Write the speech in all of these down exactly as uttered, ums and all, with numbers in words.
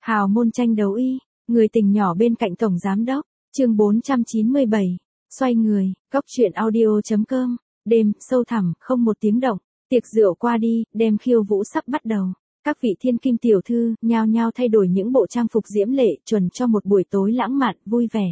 Hào môn tranh đấu y, người tình nhỏ bên cạnh tổng giám đốc, chương bốn trăm chín mươi bảy, xoay người, góc truyện audio.com, đêm, sâu thẳm, không một tiếng động, tiệc rượu qua đi, đêm khiêu vũ sắp bắt đầu. Các vị thiên kim tiểu thư, nhao nhao thay đổi những bộ trang phục diễm lệ, chuẩn cho một buổi tối lãng mạn, vui vẻ.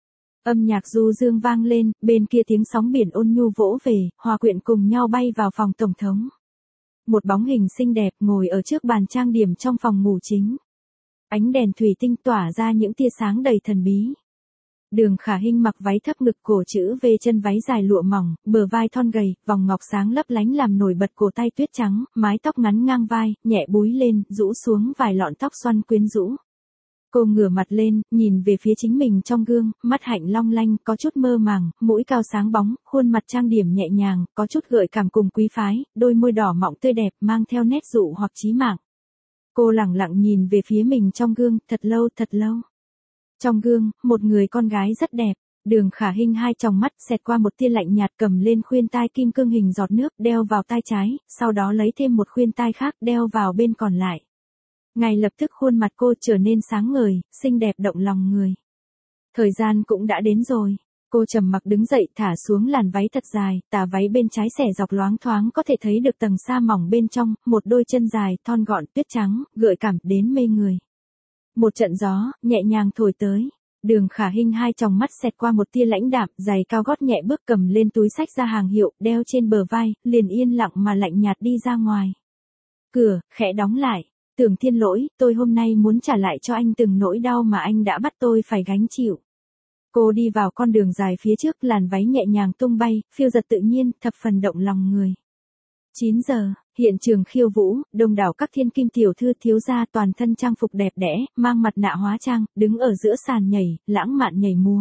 Âm nhạc du dương vang lên, bên kia tiếng sóng biển ôn nhu vỗ về, hòa quyện cùng nhau bay vào phòng tổng thống. Một bóng hình xinh đẹp ngồi ở trước bàn trang điểm trong phòng ngủ chính. Ánh đèn thủy tinh tỏa ra những tia sáng đầy thần bí. Đường Khả Hinh mặc váy thấp ngực cổ chữ V, chân váy dài lụa mỏng, bờ vai thon gầy, vòng ngọc sáng lấp lánh làm nổi bật cổ tay tuyết trắng, mái tóc ngắn ngang vai, nhẹ búi lên, rũ xuống vài lọn tóc xoăn quyến rũ. Cô ngửa mặt lên, nhìn về phía chính mình trong gương, mắt hạnh long lanh, có chút mơ màng, mũi cao sáng bóng, khuôn mặt trang điểm nhẹ nhàng, có chút gợi cảm cùng quý phái, đôi môi đỏ mọng tươi đẹp, mang theo nét dụ hoặc chí mạng. Cô lẳng lặng nhìn về phía mình trong gương, thật lâu thật lâu. Trong gương, một người con gái rất đẹp. Đường Khả Hinh hai tròng mắt xẹt qua một tia lạnh nhạt, cầm lên khuyên tai kim cương hình giọt nước, đeo vào tai trái, sau đó lấy thêm một khuyên tai khác, đeo vào bên còn lại. Ngay lập tức khuôn mặt cô trở nên sáng ngời, xinh đẹp động lòng người. Thời gian cũng đã đến rồi. Cô trầm mặc đứng dậy, thả xuống làn váy thật dài, tà váy bên trái xẻ dọc loáng thoáng có thể thấy được tầng sa mỏng bên trong, một đôi chân dài, thon gọn, tuyết trắng, gợi cảm đến mê người. Một trận gió, nhẹ nhàng thổi tới. Đường Khả Hinh hai tròng mắt xẹt qua một tia lãnh đạm, giày cao gót nhẹ bước cầm lên túi xách ra hàng hiệu, đeo trên bờ vai, liền yên lặng mà lạnh nhạt đi ra ngoài. Cửa, khẽ đóng lại. Tưởng Thiên Lỗi, tôi hôm nay muốn trả lại cho anh từng nỗi đau mà anh đã bắt tôi phải gánh chịu. Cô đi vào con đường dài phía trước, làn váy nhẹ nhàng tung bay, phiêu giật tự nhiên, thập phần động lòng người. chín giờ, hiện trường khiêu vũ, đông đảo các thiên kim tiểu thư thiếu gia toàn thân trang phục đẹp đẽ, mang mặt nạ hóa trang, đứng ở giữa sàn nhảy, lãng mạn nhảy múa.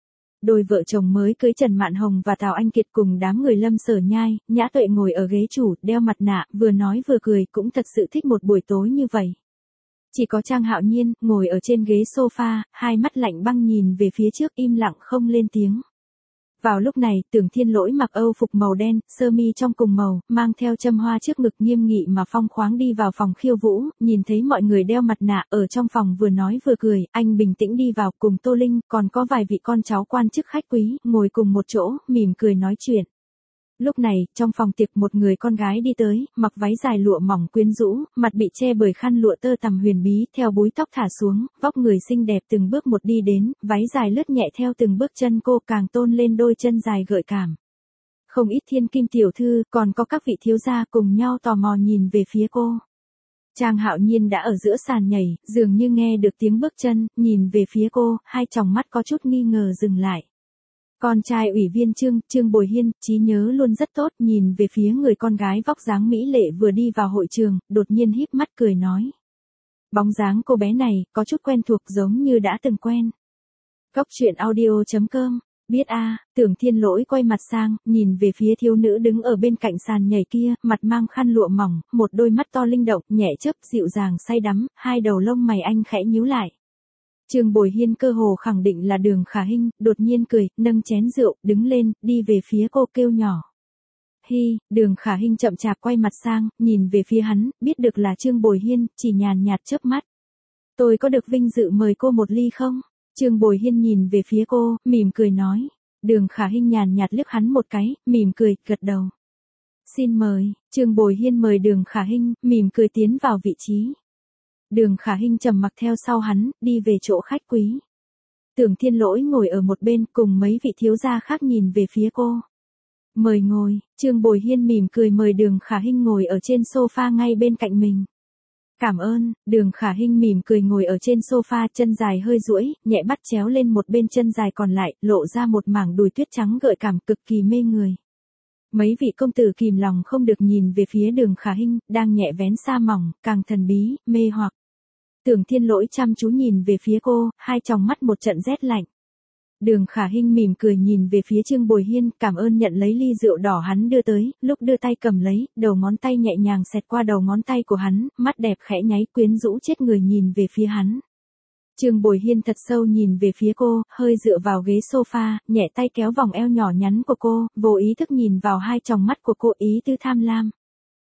Đôi vợ chồng mới cưới Trần Mạn Hồng và Tào Anh Kiệt cùng đám người Lâm Sở Nhai, Nhã Tuệ ngồi ở ghế chủ, đeo mặt nạ, vừa nói vừa cười, cũng thật sự thích một buổi tối như vậy. Chỉ có Trang Hạo Nhiên, ngồi ở trên ghế sofa, hai mắt lạnh băng nhìn về phía trước, im lặng không lên tiếng. Vào lúc này, Tưởng Thiên Lỗi mặc âu phục màu đen, sơ mi trong cùng màu, mang theo châm hoa trước ngực, nghiêm nghị mà phong khoáng đi vào phòng khiêu vũ, nhìn thấy mọi người đeo mặt nạ ở trong phòng vừa nói vừa cười, anh bình tĩnh đi vào cùng Tô Linh, còn có vài vị con cháu quan chức khách quý, ngồi cùng một chỗ, mỉm cười nói chuyện. Lúc này, trong phòng tiệc một người con gái đi tới, mặc váy dài lụa mỏng quyến rũ, mặt bị che bởi khăn lụa tơ tằm huyền bí, theo búi tóc thả xuống, vóc người xinh đẹp từng bước một đi đến, váy dài lướt nhẹ theo từng bước chân cô, càng tôn lên đôi chân dài gợi cảm. Không ít thiên kim tiểu thư, còn có các vị thiếu gia cùng nhau tò mò nhìn về phía cô. Trang Hạo Nhiên đã ở giữa sàn nhảy, dường như nghe được tiếng bước chân, nhìn về phía cô, hai tròng mắt có chút nghi ngờ dừng lại. Con trai ủy viên Trương, Trương Bồi Hiên, trí nhớ luôn rất tốt, nhìn về phía người con gái vóc dáng mỹ lệ vừa đi vào hội trường, đột nhiên híp mắt cười nói. Bóng dáng cô bé này, có chút quen thuộc giống như đã từng quen. Góc truyện audio.com, biết a à, Tưởng Thiên Lỗi quay mặt sang, nhìn về phía thiếu nữ đứng ở bên cạnh sàn nhảy kia, mặt mang khăn lụa mỏng, một đôi mắt to linh động, nhẹ chớp, dịu dàng say đắm, hai đầu lông mày anh khẽ nhíu lại. Trương Bồi Hiên cơ hồ khẳng định là Đường Khả Hinh, đột nhiên cười, nâng chén rượu, đứng lên, đi về phía cô kêu nhỏ. Hi, Đường Khả Hinh chậm chạp quay mặt sang, nhìn về phía hắn, biết được là Trương Bồi Hiên, chỉ nhàn nhạt chớp mắt. Tôi có được vinh dự mời cô một ly không? Trương Bồi Hiên nhìn về phía cô, mỉm cười nói. Đường Khả Hinh nhàn nhạt liếc hắn một cái, mỉm cười, gật đầu. Xin mời, Trương Bồi Hiên mời Đường Khả Hinh, mỉm cười tiến vào vị trí. Đường Khả Hinh trầm mặc theo sau hắn, đi về chỗ khách quý. Tưởng Thiên Lỗi ngồi ở một bên cùng mấy vị thiếu gia khác nhìn về phía cô. Mời ngồi, Trương Bồi Hiên mỉm cười mời Đường Khả Hinh ngồi ở trên sofa ngay bên cạnh mình. Cảm ơn, Đường Khả Hinh mỉm cười ngồi ở trên sofa, chân dài hơi duỗi, nhẹ bắt chéo lên một bên chân dài còn lại, lộ ra một mảng đùi tuyết trắng gợi cảm cực kỳ mê người. Mấy vị công tử kìm lòng không được nhìn về phía Đường Khả Hinh, đang nhẹ vén sa mỏng, càng thần bí, mê hoặc. Tưởng Thiên Lỗi chăm chú nhìn về phía cô, hai tròng mắt một trận rét lạnh. Đường Khả Hinh mỉm cười nhìn về phía Trương Bồi Hiên, cảm ơn nhận lấy ly rượu đỏ hắn đưa tới, lúc đưa tay cầm lấy, đầu ngón tay nhẹ nhàng xẹt qua đầu ngón tay của hắn, mắt đẹp khẽ nháy quyến rũ chết người nhìn về phía hắn. Trương Bồi Hiên thật sâu nhìn về phía cô, hơi dựa vào ghế sofa, nhẹ tay kéo vòng eo nhỏ nhắn của cô, vô ý thức nhìn vào hai tròng mắt của cô, ý tứ tham lam.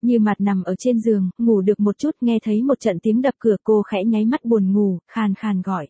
Như Mặt nằm ở trên giường, ngủ được một chút nghe thấy một trận tiếng đập cửa, cô khẽ nháy mắt buồn ngủ, khàn khàn gọi.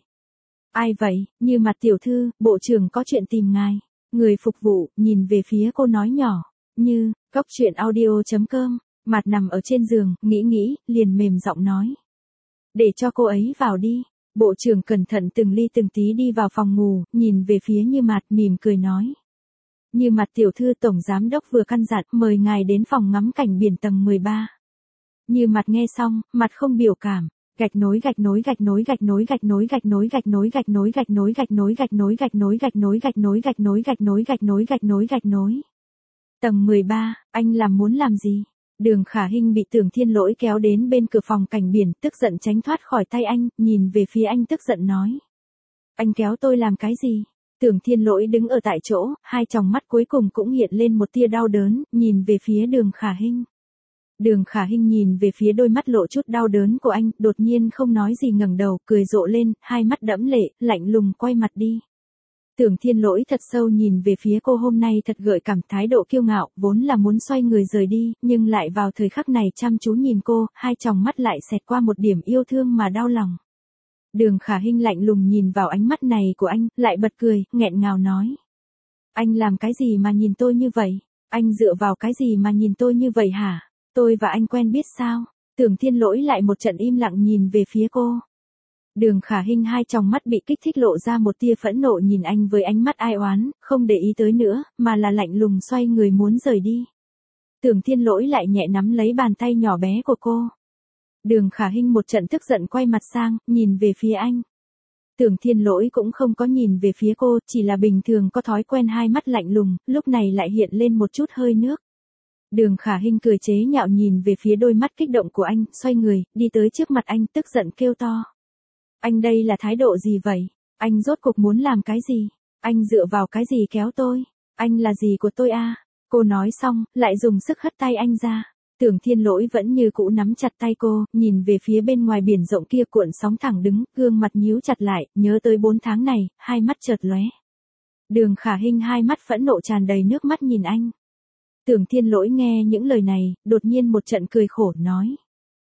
Ai vậy? Như Mặt tiểu thư, bộ trưởng có chuyện tìm ngài. Người phục vụ, nhìn về phía cô nói nhỏ. Như, cốc truyện audio chấm com. Mặt nằm ở trên giường, nghĩ nghĩ, liền mềm giọng nói. Để cho cô ấy vào đi. Bộ trưởng cẩn thận từng ly từng tí đi vào phòng ngủ, nhìn về phía Như Mặt mỉm cười nói. Như Mặt tiểu thư, tổng giám đốc vừa căn dặn mời ngài đến phòng ngắm cảnh biển tầng mười ba. Như Mặt nghe xong, mặt không biểu cảm. Gạch nối gạch nối gạch nối gạch nối gạch nối gạch nối gạch nối gạch nối gạch nối gạch nối gạch nối gạch nối gạch nối gạch nối gạch nối gạch nối gạch nối gạch nối gạch nối. Tầng mười ba, anh làm muốn làm gì? Đường Khả Hinh bị Tưởng Thiên Lỗi kéo đến bên cửa phòng cảnh biển, tức giận tránh thoát khỏi tay anh, nhìn về phía anh tức giận nói. Anh kéo tôi làm cái gì? Tưởng Thiên Lỗi đứng ở tại chỗ, hai tròng mắt cuối cùng cũng hiện lên một tia đau đớn, nhìn về phía Đường Khả Hinh. Đường Khả Hinh nhìn về phía đôi mắt lộ chút đau đớn của anh, đột nhiên không nói gì ngẩng đầu, cười rộ lên, hai mắt đẫm lệ, lạnh lùng quay mặt đi. Tưởng Thiên Lỗi thật sâu nhìn về phía cô, hôm nay thật gợi cảm, thái độ kiêu ngạo, vốn là muốn xoay người rời đi, nhưng lại vào thời khắc này chăm chú nhìn cô, hai tròng mắt lại xẹt qua một điểm yêu thương mà đau lòng. Đường Khả Hinh lạnh lùng nhìn vào ánh mắt này của anh, lại bật cười, nghẹn ngào nói. Anh làm cái gì mà nhìn tôi như vậy? Anh dựa vào cái gì mà nhìn tôi như vậy hả? Tôi và anh quen biết sao? Tưởng Thiên Lỗi lại một trận im lặng nhìn về phía cô. Đường Khả Hinh hai tròng mắt bị kích thích lộ ra một tia phẫn nộ, nhìn anh với ánh mắt ai oán, không để ý tới nữa, mà là lạnh lùng xoay người muốn rời đi. Tưởng Thiên Lỗi lại nhẹ nắm lấy bàn tay nhỏ bé của cô. Đường Khả Hinh một trận tức giận quay mặt sang, nhìn về phía anh. Tưởng Thiên Lỗi cũng không có nhìn về phía cô, chỉ là bình thường có thói quen hai mắt lạnh lùng, lúc này lại hiện lên một chút hơi nước. Đường Khả Hinh cười chế nhạo nhìn về phía đôi mắt kích động của anh, xoay người, đi tới trước mặt anh, tức giận kêu to. Anh đây là thái độ gì vậy? Anh rốt cuộc muốn làm cái gì? Anh dựa vào cái gì kéo tôi? Anh là gì của tôi à? Cô nói xong, lại dùng sức hất tay anh ra. Tưởng Thiên Lỗi vẫn như cũ nắm chặt tay cô, nhìn về phía bên ngoài biển rộng kia cuộn sóng thẳng đứng, gương mặt nhíu chặt lại, nhớ tới bốn tháng này, hai mắt chợt lóe. Đường Khả Hinh hai mắt phẫn nộ tràn đầy nước mắt nhìn anh. Tưởng Thiên Lỗi nghe những lời này, đột nhiên một trận cười khổ nói.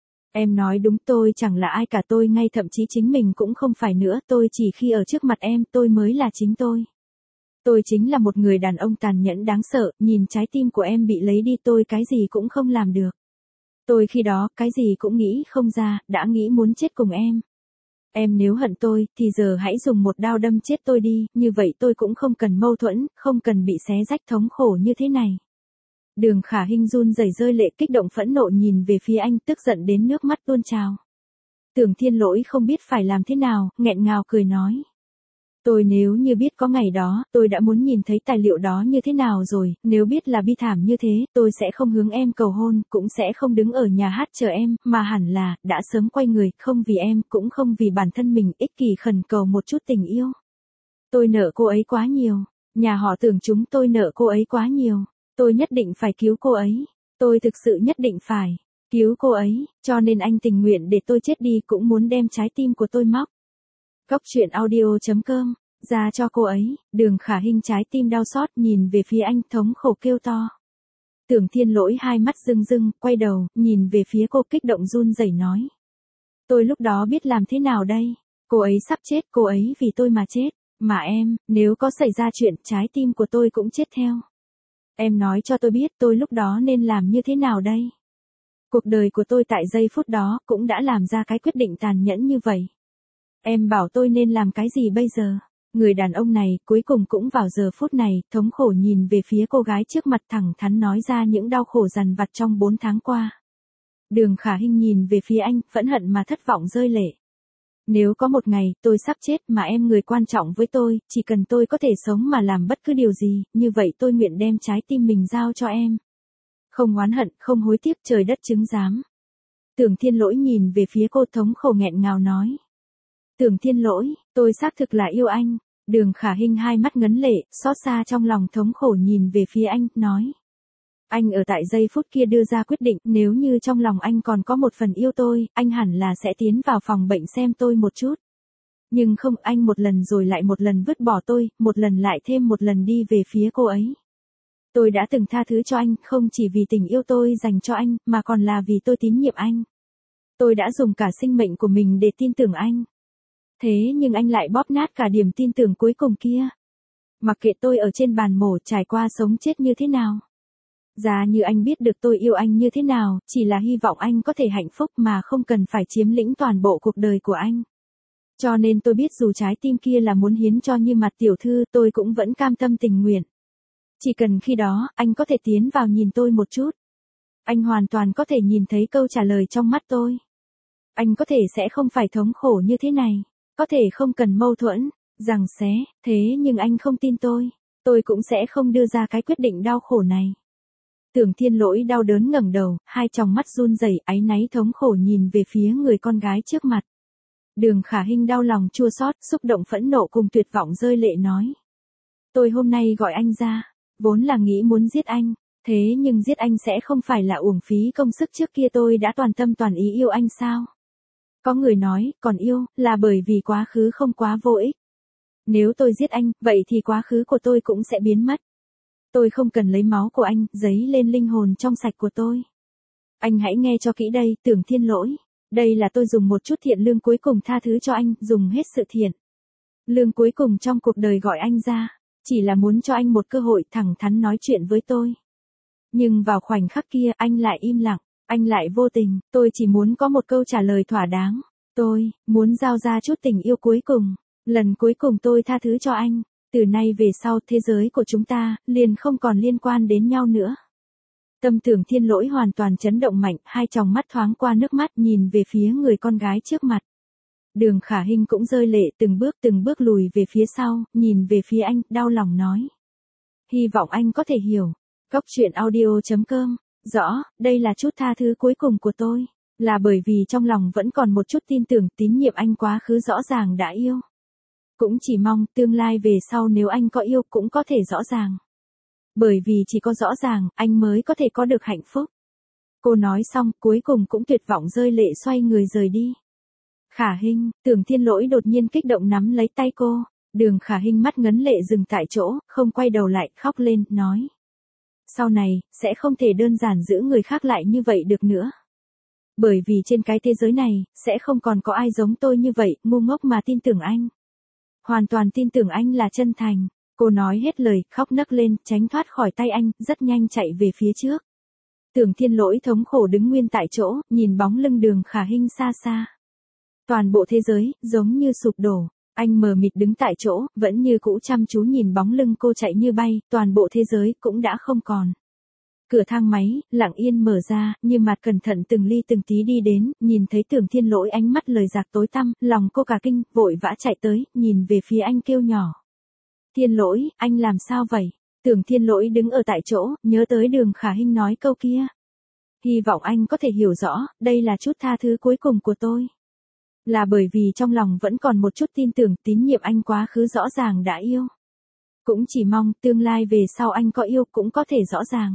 Em nói đúng, tôi chẳng là ai cả, tôi ngay thậm chí chính mình cũng không phải nữa, tôi chỉ khi ở trước mặt em tôi mới là chính tôi. Tôi chính là một người đàn ông tàn nhẫn đáng sợ, nhìn trái tim của em bị lấy đi tôi cái gì cũng không làm được. Tôi khi đó cái gì cũng nghĩ không ra, đã nghĩ muốn chết cùng em. Em nếu hận tôi, thì giờ hãy dùng một đao đâm chết tôi đi, như vậy tôi cũng không cần mâu thuẫn, không cần bị xé rách thống khổ như thế này. Đường Khả Hinh run rẩy rơi lệ, kích động phẫn nộ nhìn về phía anh, tức giận đến nước mắt tuôn trào. Tưởng Thiên Lỗi không biết phải làm thế nào, nghẹn ngào cười nói. Tôi nếu như biết có ngày đó, tôi đã muốn nhìn thấy tài liệu đó như thế nào rồi, nếu biết là bi thảm như thế, tôi sẽ không hướng em cầu hôn, cũng sẽ không đứng ở nhà hát chờ em, mà hẳn là, đã sớm quay người, không vì em, cũng không vì bản thân mình, ích kỷ khẩn cầu một chút tình yêu. Tôi nợ cô ấy quá nhiều, nhà họ Tưởng chúng tôi nợ cô ấy quá nhiều, tôi nhất định phải cứu cô ấy, tôi thực sự nhất định phải cứu cô ấy, cho nên anh tình nguyện để tôi chết đi cũng muốn đem trái tim của tôi móc. Cốc truyện audio chấm com, ra cho cô ấy. Đường Khả Hinh trái tim đau xót nhìn về phía anh, thống khổ kêu to. Tưởng Thiên Lỗi hai mắt rưng rưng, quay đầu, nhìn về phía cô, kích động run rẩy nói. Tôi lúc đó biết làm thế nào đây? Cô ấy sắp chết, cô ấy vì tôi mà chết. Mà em, nếu có xảy ra chuyện, trái tim của tôi cũng chết theo. Em nói cho tôi biết tôi lúc đó nên làm như thế nào đây? Cuộc đời của tôi tại giây phút đó cũng đã làm ra cái quyết định tàn nhẫn như vậy. Em bảo tôi nên làm cái gì bây giờ? Người đàn ông này cuối cùng cũng vào giờ phút này, thống khổ nhìn về phía cô gái trước mặt, thẳng thắn nói ra những đau khổ dằn vặt trong bốn tháng qua. Đường Khả Hinh nhìn về phía anh, phẫn hận mà thất vọng rơi lệ. Nếu có một ngày, tôi sắp chết mà em người quan trọng với tôi, chỉ cần tôi có thể sống mà làm bất cứ điều gì, như vậy tôi nguyện đem trái tim mình giao cho em. Không oán hận, không hối tiếc, trời đất chứng giám. Tưởng Thiên Lỗi nhìn về phía cô, thống khổ nghẹn ngào nói. Tưởng Thiên Lỗi, tôi xác thực là yêu anh. Đường Khả Hinh hai mắt ngấn lệ, xót xa trong lòng, thống khổ nhìn về phía anh, nói. Anh ở tại giây phút kia đưa ra quyết định, nếu như trong lòng anh còn có một phần yêu tôi, anh hẳn là sẽ tiến vào phòng bệnh xem tôi một chút. Nhưng không, anh một lần rồi lại một lần vứt bỏ tôi, một lần lại thêm một lần đi về phía cô ấy. Tôi đã từng tha thứ cho anh, không chỉ vì tình yêu tôi dành cho anh, mà còn là vì tôi tín nhiệm anh. Tôi đã dùng cả sinh mệnh của mình để tin tưởng anh. Thế nhưng anh lại bóp nát cả điểm tin tưởng cuối cùng kia. Mặc kệ tôi ở trên bàn mổ trải qua sống chết như thế nào. Giá như anh biết được tôi yêu anh như thế nào, chỉ là hy vọng anh có thể hạnh phúc mà không cần phải chiếm lĩnh toàn bộ cuộc đời của anh. Cho nên tôi biết dù trái tim kia là muốn hiến cho Như Mặt tiểu thư, tôi cũng vẫn cam tâm tình nguyện. Chỉ cần khi đó, anh có thể tiến vào nhìn tôi một chút. Anh hoàn toàn có thể nhìn thấy câu trả lời trong mắt tôi. Anh có thể sẽ không phải thống khổ như thế này. Có thể không cần mâu thuẫn, giằng xé, thế nhưng anh không tin tôi. Tôi cũng sẽ không đưa ra cái quyết định đau khổ này. Tưởng Thiên Lỗi đau đớn ngẩng đầu, hai tròng mắt run rẩy, áy náy thống khổ nhìn về phía người con gái trước mặt. Đường Khả Hinh đau lòng chua xót, xúc động phẫn nộ cùng tuyệt vọng rơi lệ nói. Tôi hôm nay gọi anh ra, vốn là nghĩ muốn giết anh, thế nhưng giết anh sẽ không phải là uổng phí công sức trước kia tôi đã toàn tâm toàn ý yêu anh sao? Có người nói, còn yêu, là bởi vì quá khứ không quá vô ích. Nếu tôi giết anh, vậy thì quá khứ của tôi cũng sẽ biến mất. Tôi không cần lấy máu của anh, dấy lên linh hồn trong sạch của tôi. Anh hãy nghe cho kỹ đây, Tưởng Thiên Lỗi. Đây là tôi dùng một chút thiện lương cuối cùng tha thứ cho anh, dùng hết sự thiện lương cuối cùng trong cuộc đời gọi anh ra. Chỉ là muốn cho anh một cơ hội thẳng thắn nói chuyện với tôi. Nhưng vào khoảnh khắc kia, anh lại im lặng, anh lại vô tình, tôi chỉ muốn có một câu trả lời thỏa đáng. Tôi, muốn giao ra chút tình yêu cuối cùng. Lần cuối cùng tôi tha thứ cho anh. Từ nay về sau, thế giới của chúng ta, liền không còn liên quan đến nhau nữa. Tâm Tưởng Thiên Lỗi hoàn toàn chấn động mạnh, hai tròng mắt thoáng qua nước mắt nhìn về phía người con gái trước mặt. Đường Khả Hinh cũng rơi lệ từng bước từng bước lùi về phía sau, nhìn về phía anh, đau lòng nói. Hy vọng anh có thể hiểu. Cốc truyện audio chấm com. Rõ, đây là chút tha thứ cuối cùng của tôi. Là bởi vì trong lòng vẫn còn một chút tin tưởng, tín nhiệm anh quá khứ rõ ràng đã yêu. Cũng chỉ mong tương lai về sau nếu anh có yêu cũng có thể rõ ràng. Bởi vì chỉ có rõ ràng, anh mới có thể có được hạnh phúc. Cô nói xong, cuối cùng cũng tuyệt vọng rơi lệ xoay người rời đi. Khả Hinh, Tưởng Thiên Lỗi đột nhiên kích động nắm lấy tay cô. Đường Khả Hinh mắt ngấn lệ dừng tại chỗ, không quay đầu lại, khóc lên, nói. Sau này, sẽ không thể đơn giản giữ người khác lại như vậy được nữa. Bởi vì trên cái thế giới này, sẽ không còn có ai giống tôi như vậy, ngu ngốc mà tin tưởng anh. Hoàn toàn tin tưởng anh là chân thành. Cô nói hết lời, khóc nấc lên, tránh thoát khỏi tay anh, rất nhanh chạy về phía trước. Tưởng Thiên Lỗi thống khổ đứng nguyên tại chỗ, nhìn bóng lưng Đường Khả Hinh xa xa. Toàn bộ thế giới, giống như sụp đổ. Anh mờ mịt đứng tại chỗ, vẫn như cũ chăm chú nhìn bóng lưng cô chạy như bay, toàn bộ thế giới cũng đã không còn. Cửa thang máy, lặng yên mở ra, Như Mặt cẩn thận từng ly từng tí đi đến, nhìn thấy Tưởng Thiên Lỗi ánh mắt lời giạc tối tăm, lòng cô cả kinh, vội vã chạy tới, nhìn về phía anh kêu nhỏ. Thiên Lỗi, anh làm sao vậy? Tưởng Thiên Lỗi đứng ở tại chỗ, nhớ tới Đường Khả Hinh nói câu kia. Hy vọng anh có thể hiểu rõ, đây là chút tha thứ cuối cùng của tôi. Là bởi vì trong lòng vẫn còn một chút tin tưởng, tín nhiệm anh quá khứ rõ ràng đã yêu. Cũng chỉ mong tương lai về sau anh có yêu cũng có thể rõ ràng.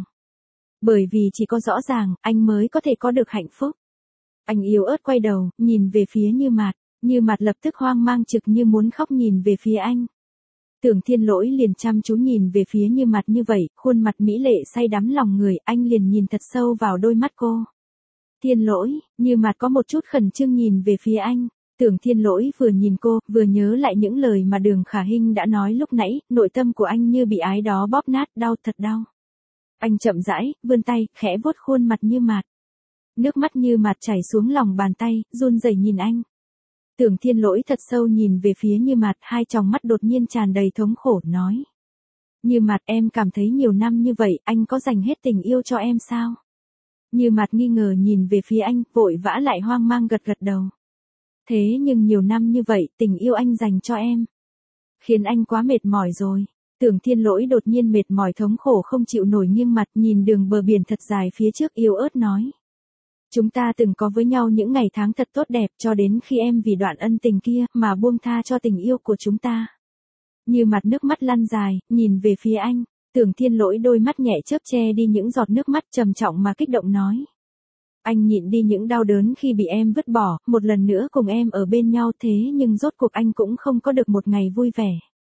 Bởi vì chỉ có rõ ràng, anh mới có thể có được hạnh phúc. Anh yếu ớt quay đầu, nhìn về phía Như Mặt. Như Mặt lập tức hoang mang trực như muốn khóc nhìn về phía anh. Tưởng Thiên Lỗi liền chăm chú nhìn về phía Như Mặt như vậy, khuôn mặt mỹ lệ say đắm lòng người, anh liền nhìn thật sâu vào đôi mắt cô. Thiên Lỗi, Như Mặt có một chút khẩn trương nhìn về phía anh. Tưởng Thiên Lỗi vừa nhìn cô, vừa nhớ lại những lời mà Đường Khả Hinh đã nói lúc nãy, nội tâm của anh như bị ái đó bóp nát, đau thật đau. Anh chậm rãi, vươn tay, khẽ vuốt khuôn mặt Như Mặt. Nước mắt Như Mặt chảy xuống lòng bàn tay, run rẩy nhìn anh. Tưởng Thiên Lỗi thật sâu nhìn về phía Như Mặt, hai tròng mắt đột nhiên tràn đầy thống khổ, nói. Như Mặt, em cảm thấy nhiều năm như vậy, anh có dành hết tình yêu cho em sao? Như Mặt nghi ngờ nhìn về phía anh, vội vã lại hoang mang gật gật đầu. Thế nhưng nhiều năm như vậy, tình yêu anh dành cho em khiến anh quá mệt mỏi rồi. Tưởng Thiên Lỗi đột nhiên mệt mỏi thống khổ không chịu nổi nghiêng mặt nhìn đường bờ biển thật dài phía trước yếu ớt nói. Chúng ta từng có với nhau những ngày tháng thật tốt đẹp cho đến khi em vì đoạn ân tình kia mà buông tha cho tình yêu của chúng ta. Như Mặt nước mắt lăn dài, nhìn về phía anh. Tưởng Thiên Lỗi đôi mắt nhẹ chớp che đi những giọt nước mắt trầm trọng mà kích động nói. Anh nhịn đi những đau đớn khi bị em vứt bỏ, một lần nữa cùng em ở bên nhau thế nhưng rốt cuộc anh cũng không có được một ngày vui vẻ.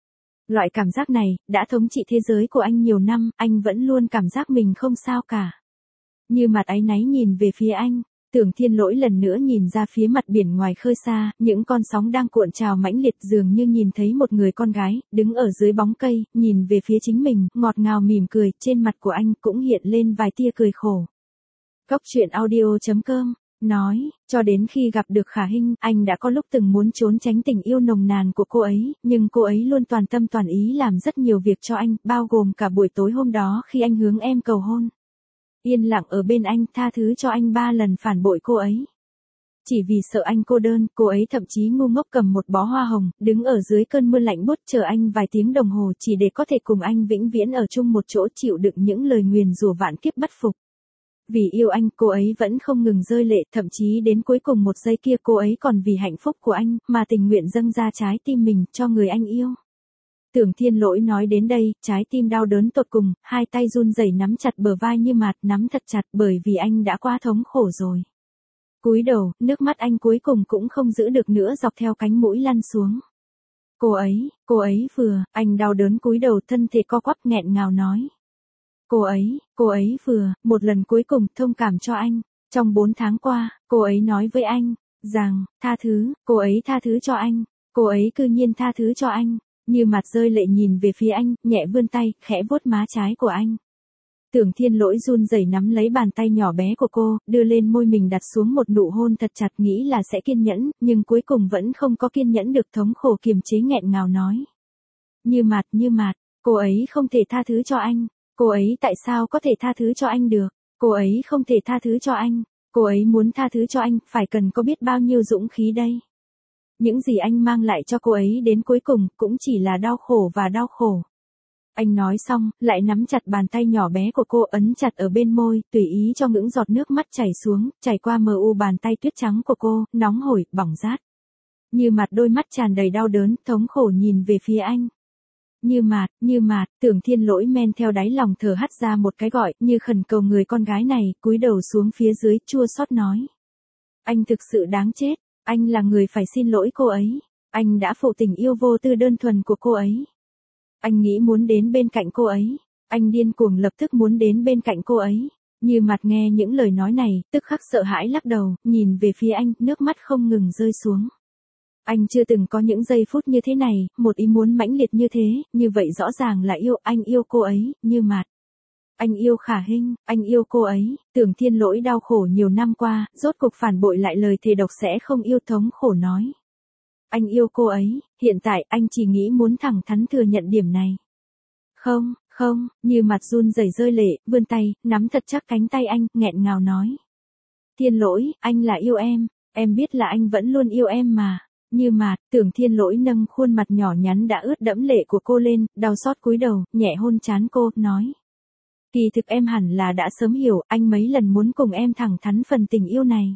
Loại cảm giác này, đã thống trị thế giới của anh nhiều năm, anh vẫn luôn cảm giác mình không sao cả. Như mặt áy náy nhìn về phía anh, Tưởng Thiên Lỗi lần nữa nhìn ra phía mặt biển ngoài khơi xa, những con sóng đang cuộn trào mãnh liệt dường như nhìn thấy một người con gái, đứng ở dưới bóng cây, nhìn về phía chính mình, ngọt ngào mỉm cười, trên mặt của anh cũng hiện lên vài tia cười khổ. Cốc truyện audio chấm com nói, cho đến khi gặp được Khả Hinh, anh đã có lúc từng muốn trốn tránh tình yêu nồng nàn của cô ấy, nhưng cô ấy luôn toàn tâm toàn ý làm rất nhiều việc cho anh, bao gồm cả buổi tối hôm đó khi anh hướng em cầu hôn. Yên lặng ở bên anh, tha thứ cho anh ba lần phản bội cô ấy. Chỉ vì sợ anh cô đơn, cô ấy thậm chí ngu ngốc cầm một bó hoa hồng, đứng ở dưới cơn mưa lạnh buốt chờ anh vài tiếng đồng hồ chỉ để có thể cùng anh vĩnh viễn ở chung một chỗ chịu đựng những lời nguyền rủa vạn kiếp bất phục. Vì yêu anh, cô ấy vẫn không ngừng rơi lệ, thậm chí đến cuối cùng một giây kia cô ấy còn vì hạnh phúc của anh, mà tình nguyện dâng ra trái tim mình, cho người anh yêu. Tưởng Thiên Lỗi nói đến đây, trái tim đau đớn tột cùng, hai tay run rẩy nắm chặt bờ vai như Mạt, nắm thật chặt bởi vì anh đã quá thống khổ rồi. Cúi đầu, nước mắt anh cuối cùng cũng không giữ được nữa dọc theo cánh mũi lăn xuống. Cô ấy, cô ấy vừa, anh đau đớn cúi đầu thân thể co quắp nghẹn ngào nói. Cô ấy, cô ấy vừa, một lần cuối cùng thông cảm cho anh. Trong bốn tháng qua, cô ấy nói với anh, rằng, tha thứ, cô ấy tha thứ cho anh. Cô ấy cư nhiên tha thứ cho anh. Như Mặt rơi lệ nhìn về phía anh, nhẹ vươn tay, khẽ vuốt má trái của anh. Tưởng Thiên Lỗi run rẩy nắm lấy bàn tay nhỏ bé của cô, đưa lên môi mình đặt xuống một nụ hôn thật chặt nghĩ là sẽ kiên nhẫn, nhưng cuối cùng vẫn không có kiên nhẫn được thống khổ kiềm chế nghẹn ngào nói. Như Mặt, như Mặt, cô ấy không thể tha thứ cho anh. Cô ấy tại sao có thể tha thứ cho anh được? Cô ấy không thể tha thứ cho anh. Cô ấy muốn tha thứ cho anh, phải cần có biết bao nhiêu dũng khí đây. Những gì anh mang lại cho cô ấy đến cuối cùng, cũng chỉ là đau khổ và đau khổ. Anh nói xong, lại nắm chặt bàn tay nhỏ bé của cô ấn chặt ở bên môi, tùy ý cho những giọt nước mắt chảy xuống, chảy qua mờ u bàn tay tuyết trắng của cô, nóng hổi, bỏng rát. Như Mặt đôi mắt tràn đầy đau đớn, thống khổ nhìn về phía anh. Như Mạt, như Mạt, Tưởng Thiên Lỗi men theo đáy lòng thở hắt ra một cái gọi, như khẩn cầu người con gái này, cúi đầu xuống phía dưới, chua xót nói. Anh thực sự đáng chết, anh là người phải xin lỗi cô ấy, anh đã phụ tình yêu vô tư đơn thuần của cô ấy. Anh nghĩ muốn đến bên cạnh cô ấy, anh điên cuồng lập tức muốn đến bên cạnh cô ấy. Như Mặt nghe những lời nói này, tức khắc sợ hãi lắc đầu, nhìn về phía anh, nước mắt không ngừng rơi xuống. Anh chưa từng có những giây phút như thế này, một ý muốn mãnh liệt như thế, như vậy rõ ràng là yêu, anh yêu cô ấy, Như Mạt. Anh yêu Khả Hinh, anh yêu cô ấy, Tưởng Thiên Lỗi đau khổ nhiều năm qua, rốt cuộc phản bội lại lời thề độc sẽ không yêu thống khổ nói. Anh yêu cô ấy, hiện tại anh chỉ nghĩ muốn thẳng thắn thừa nhận điểm này. Không, không, Như Mặt run rẩy rơi lệ, vươn tay, nắm thật chắc cánh tay anh, nghẹn ngào nói. Thiên Lỗi, anh là yêu em, em biết là anh vẫn luôn yêu em mà. Như Mạt, Tưởng Thiên Lỗi nâng khuôn mặt nhỏ nhắn đã ướt đẫm lệ của cô lên, đau xót cúi đầu, nhẹ hôn trán cô, nói. Kỳ thực em hẳn là đã sớm hiểu, anh mấy lần muốn cùng em thẳng thắn phần tình yêu này.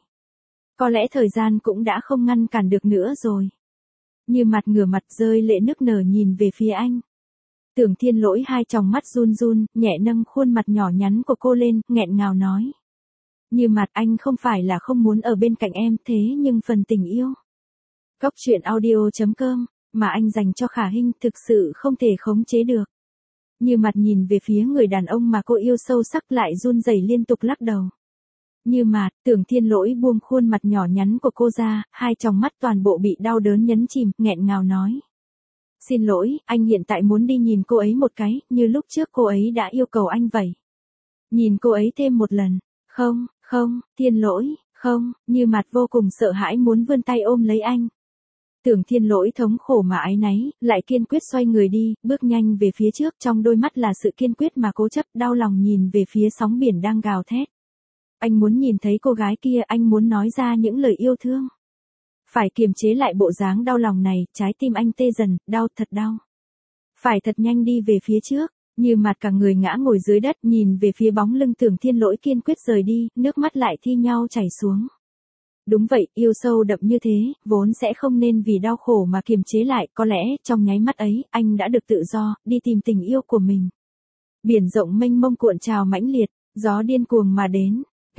Có lẽ thời gian cũng đã không ngăn cản được nữa rồi. Như Mặt ngửa mặt rơi lệ nức nở nhìn về phía anh. Tưởng Thiên Lỗi hai tròng mắt run run, nhẹ nâng khuôn mặt nhỏ nhắn của cô lên, nghẹn ngào nói. Như Mặt, anh không phải là không muốn ở bên cạnh em, thế nhưng phần tình yêu. Cốc truyện audio chấm com, mà anh dành cho Khả Hinh thực sự không thể khống chế được. Như Mặt nhìn về phía người đàn ông mà cô yêu sâu sắc lại run rẩy liên tục lắc đầu. Như Mạt, Tưởng Thiên Lỗi buông khuôn mặt nhỏ nhắn của cô ra, hai tròng mắt toàn bộ bị đau đớn nhấn chìm, nghẹn ngào nói. Xin lỗi, anh hiện tại muốn đi nhìn cô ấy một cái, như lúc trước cô ấy đã yêu cầu anh vậy. Nhìn cô ấy thêm một lần. Không, không, Thiên Lỗi, không, Như Mặt vô cùng sợ hãi muốn vươn tay ôm lấy anh. Tưởng Thiên Lỗi thống khổ mà áy náy, lại kiên quyết xoay người đi, bước nhanh về phía trước, trong đôi mắt là sự kiên quyết mà cố chấp, đau lòng nhìn về phía sóng biển đang gào thét. Anh muốn nhìn thấy cô gái kia, anh muốn nói ra những lời yêu thương. Phải kiềm chế lại bộ dáng đau lòng này, trái tim anh tê dần, đau thật đau. Phải thật nhanh đi về phía trước, Như Mặt cả người ngã ngồi dưới đất, nhìn về phía bóng lưng Tưởng Thiên Lỗi kiên quyết rời đi, nước mắt lại thi nhau chảy xuống. Đúng vậy, yêu sâu đậm như thế, vốn sẽ không nên vì đau khổ mà kiềm chế lại, có lẽ, trong nháy mắt ấy, anh đã được tự do, đi tìm tình yêu của mình. Biển rộng mênh mông cuộn trào mãnh liệt, gió điên cuồng mà đến,